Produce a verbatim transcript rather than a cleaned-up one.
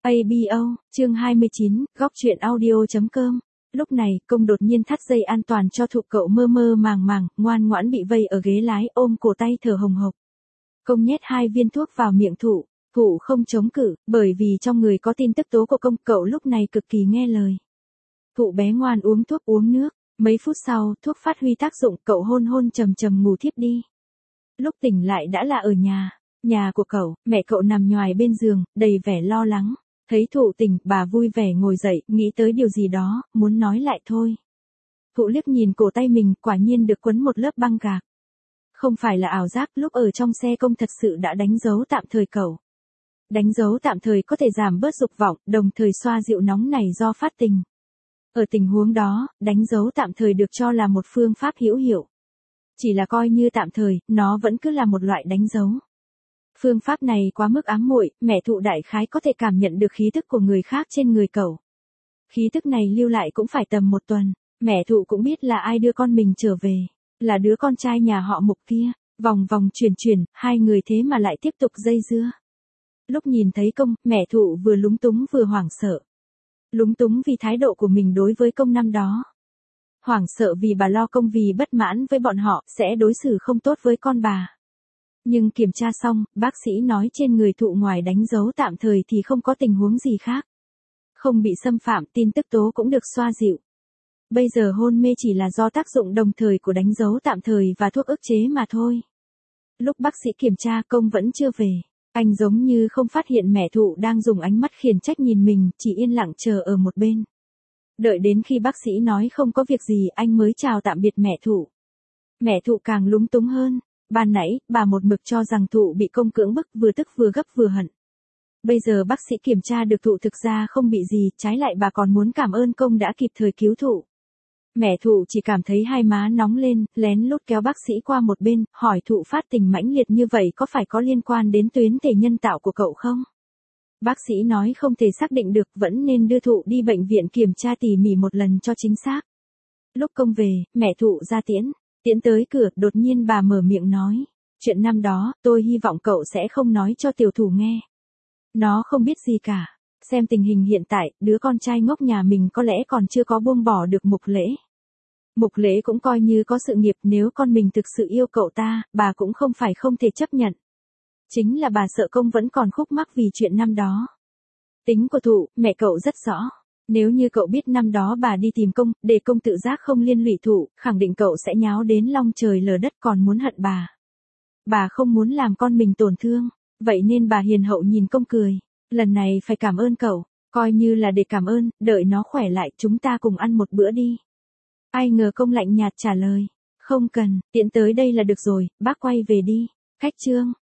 a bê o, chương hai mươi chín, góc chuyện audio chấm com. Lúc này, công đột nhiên thắt dây an toàn cho Thụ, cậu mơ mơ màng màng, ngoan ngoãn bị vây ở ghế lái, ôm cổ tay thở hồng hộc. Công nhét hai viên thuốc vào miệng Thụ, Thụ không chống cự, bởi vì trong người có tin tức tố của công, cậu lúc này cực kỳ nghe lời. Thụ bé ngoan uống thuốc uống nước, mấy phút sau, thuốc phát huy tác dụng, cậu hôn hôn trầm trầm ngủ thiếp đi. Lúc tỉnh lại đã là ở nhà, nhà của cậu, mẹ cậu nằm nhoài bên giường, đầy vẻ lo lắng. Thấy Thụ tỉnh, bà vui vẻ ngồi dậy, nghĩ tới điều gì đó, muốn nói lại thôi. Thụ liếc nhìn cổ tay mình, quả nhiên được quấn một lớp băng gạc. Không phải là ảo giác, lúc ở trong xe công thật sự đã đánh dấu tạm thời cậu. Đánh dấu tạm thời có thể giảm bớt dục vọng, đồng thời xoa dịu nóng này do phát tình. Ở tình huống đó, đánh dấu tạm thời được cho là một phương pháp hữu hiệu. Chỉ là coi như tạm thời, nó vẫn cứ là một loại đánh dấu. Phương pháp này quá mức ám muội, mẹ Thụ đại khái có thể cảm nhận được khí thức của người khác trên người cậu. Khí thức này lưu lại cũng phải tầm một tuần, mẹ Thụ cũng biết là ai đưa con mình trở về, là đứa con trai nhà họ Mục kia, vòng vòng chuyển chuyển, hai người thế mà lại tiếp tục dây dưa. Lúc nhìn thấy công, mẹ Thụ vừa lúng túng vừa hoảng sợ. Lúng túng vì thái độ của mình đối với công năm đó. Hoảng sợ vì bà lo công vì bất mãn với bọn họ, sẽ đối xử không tốt với con bà. Nhưng kiểm tra xong, bác sĩ nói trên người Thụ ngoài đánh dấu tạm thời thì không có tình huống gì khác. Không bị xâm phạm, tin tức tố cũng được xoa dịu. Bây giờ hôn mê chỉ là do tác dụng đồng thời của đánh dấu tạm thời và thuốc ức chế mà thôi. Lúc bác sĩ kiểm tra công vẫn chưa về. Anh giống như không phát hiện mẹ Thụ đang dùng ánh mắt khiển trách nhìn mình, chỉ yên lặng chờ ở một bên. Đợi đến khi bác sĩ nói không có việc gì anh mới chào tạm biệt mẹ Thụ. Mẹ Thụ càng lúng túng hơn. Ban nãy, bà một mực cho rằng Thụ bị công cưỡng bức, vừa tức vừa gấp vừa hận. Bây giờ bác sĩ kiểm tra được Thụ thực ra không bị gì, trái lại bà còn muốn cảm ơn công đã kịp thời cứu Thụ. Mẹ Thụ chỉ cảm thấy hai má nóng lên, lén lút kéo bác sĩ qua một bên, hỏi Thụ phát tình mãnh liệt như vậy có phải có liên quan đến tuyến thể nhân tạo của cậu không? Bác sĩ nói không thể xác định được, vẫn nên đưa Thụ đi bệnh viện kiểm tra tỉ mỉ một lần cho chính xác. Lúc công về, mẹ Thụ ra tiễn. Tiễn tới cửa, đột nhiên bà mở miệng nói. Chuyện năm đó, tôi hy vọng cậu sẽ không nói cho tiểu Thủ nghe. Nó không biết gì cả. Xem tình hình hiện tại, đứa con trai ngốc nhà mình có lẽ còn chưa có buông bỏ được Mục Lễ. Mục Lễ cũng coi như có sự nghiệp, nếu con mình thực sự yêu cậu ta, bà cũng không phải không thể chấp nhận. Chính là bà sợ công vẫn còn khúc mắc vì chuyện năm đó. Tính của Thụ, mẹ cậu rất rõ. Nếu như cậu biết năm đó bà đi tìm công, để công tự giác không liên lụy Thụ, khẳng định cậu sẽ nháo đến long trời lở đất còn muốn hận bà. Bà không muốn làm con mình tổn thương, vậy nên bà hiền hậu nhìn công cười. Lần này phải cảm ơn cậu, coi như là để cảm ơn, đợi nó khỏe lại chúng ta cùng ăn một bữa đi. Ai ngờ công lạnh nhạt trả lời, không cần, tiện tới đây là được rồi, bác quay về đi. Cách chương.